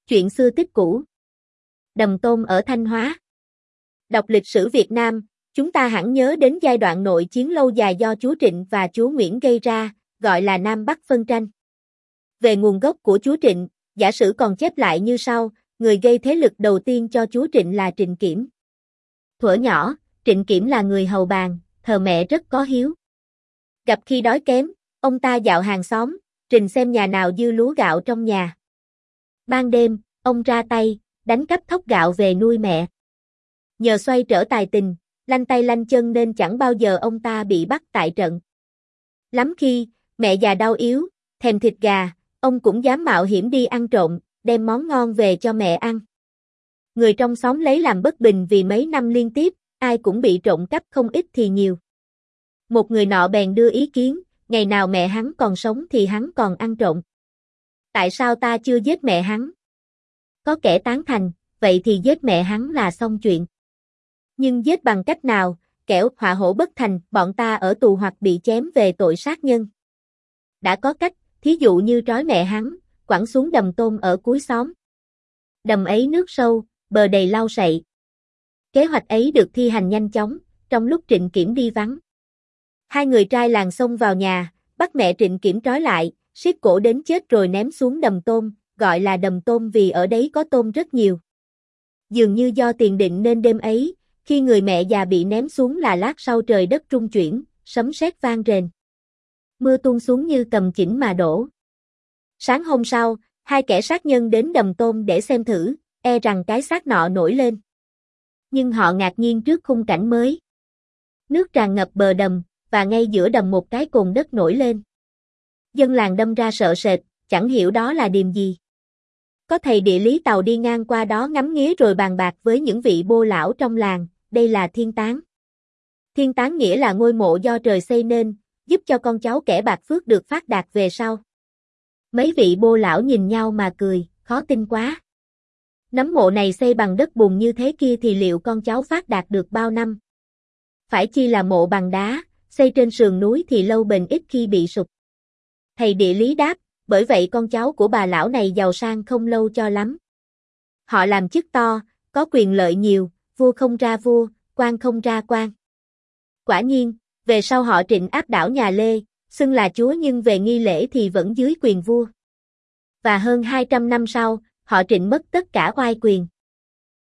Chuyện xưa tích cũ. Đầm Tôm ở Thanh Hóa. Đọc lịch sử Việt Nam, chúng ta hẳn nhớ đến giai đoạn nội chiến lâu dài do chúa Trịnh và chúa Nguyễn gây ra, gọi là Nam Bắc phân tranh. Về nguồn gốc của chúa Trịnh, giả sử còn chép lại như sau: người gây thế lực đầu tiên cho chúa Trịnh là Trịnh Kiểm. Thuở nhỏ, Trịnh Kiểm là người hầu bàn, thờ mẹ rất có hiếu. Gặp khi đói kém, ông ta dạo hàng xóm, trình xem nhà nào dư lúa gạo trong nhà. Ban đêm, ông ra tay, đánh cắp thóc gạo về nuôi mẹ. Nhờ xoay trở tài tình, lanh tay lanh chân nên chẳng bao giờ ông ta bị bắt tại trận. Lắm khi, mẹ già đau yếu, thèm thịt gà, ông cũng dám mạo hiểm đi ăn trộm, đem món ngon về cho mẹ ăn. Người trong xóm lấy làm bất bình vì mấy năm liên tiếp, ai cũng bị trộm cắp không ít thì nhiều. Một người nọ bèn đưa ý kiến, ngày nào mẹ hắn còn sống thì hắn còn ăn trộm. Tại sao ta chưa giết mẹ hắn? Có kẻ tán thành, vậy thì giết mẹ hắn là xong chuyện. Nhưng giết bằng cách nào, kẻo họa hổ bất thành, bọn ta ở tù hoặc bị chém về tội sát nhân. Đã có cách, thí dụ như trói mẹ hắn, quẳng xuống đầm tôm ở cuối xóm. Đầm ấy nước sâu, bờ đầy lau sậy. Kế hoạch ấy được thi hành nhanh chóng, trong lúc Trịnh Kiểm đi vắng. Hai người trai làng xông vào nhà, bắt mẹ Trịnh Kiểm trói lại, siết cổ đến chết rồi ném xuống đầm tôm, gọi là đầm tôm vì ở đấy có tôm rất nhiều. Dường như do tiền định nên đêm ấy, khi người mẹ già bị ném xuống là lát sau trời đất rung chuyển, sấm sét vang rền. Mưa tuôn xuống như cầm chỉnh mà đổ. Sáng hôm sau, hai kẻ sát nhân đến đầm tôm để xem thử, e rằng cái xác nọ nổi lên. Nhưng họ ngạc nhiên trước khung cảnh mới. Nước tràn ngập bờ đầm, và ngay giữa đầm một cái cồn đất nổi lên. Dân làng đâm ra sợ sệt, chẳng hiểu đó là điềm gì. Có thầy địa lý tàu đi ngang qua đó ngắm nghía rồi bàn bạc với những vị bô lão trong làng, đây là thiên tán. Thiên tán nghĩa là ngôi mộ do trời xây nên, giúp cho con cháu kẻ bạc phước được phát đạt về sau. Mấy vị bô lão nhìn nhau mà cười, khó tin quá. Nấm mộ này xây bằng đất bùn như thế kia thì liệu con cháu phát đạt được bao năm? Phải chi là mộ bằng đá, xây trên sườn núi thì lâu bền ít khi bị sụp. Thầy địa lý đáp, bởi vậy con cháu của bà lão này giàu sang không lâu cho lắm. Họ làm chức to, có quyền lợi nhiều, vua không ra vua, quan không ra quan. Quả nhiên, về sau họ Trịnh áp đảo nhà Lê, xưng là chúa nhưng về nghi lễ thì vẫn dưới quyền vua. Và hơn 200 năm sau, họ Trịnh mất tất cả oai quyền.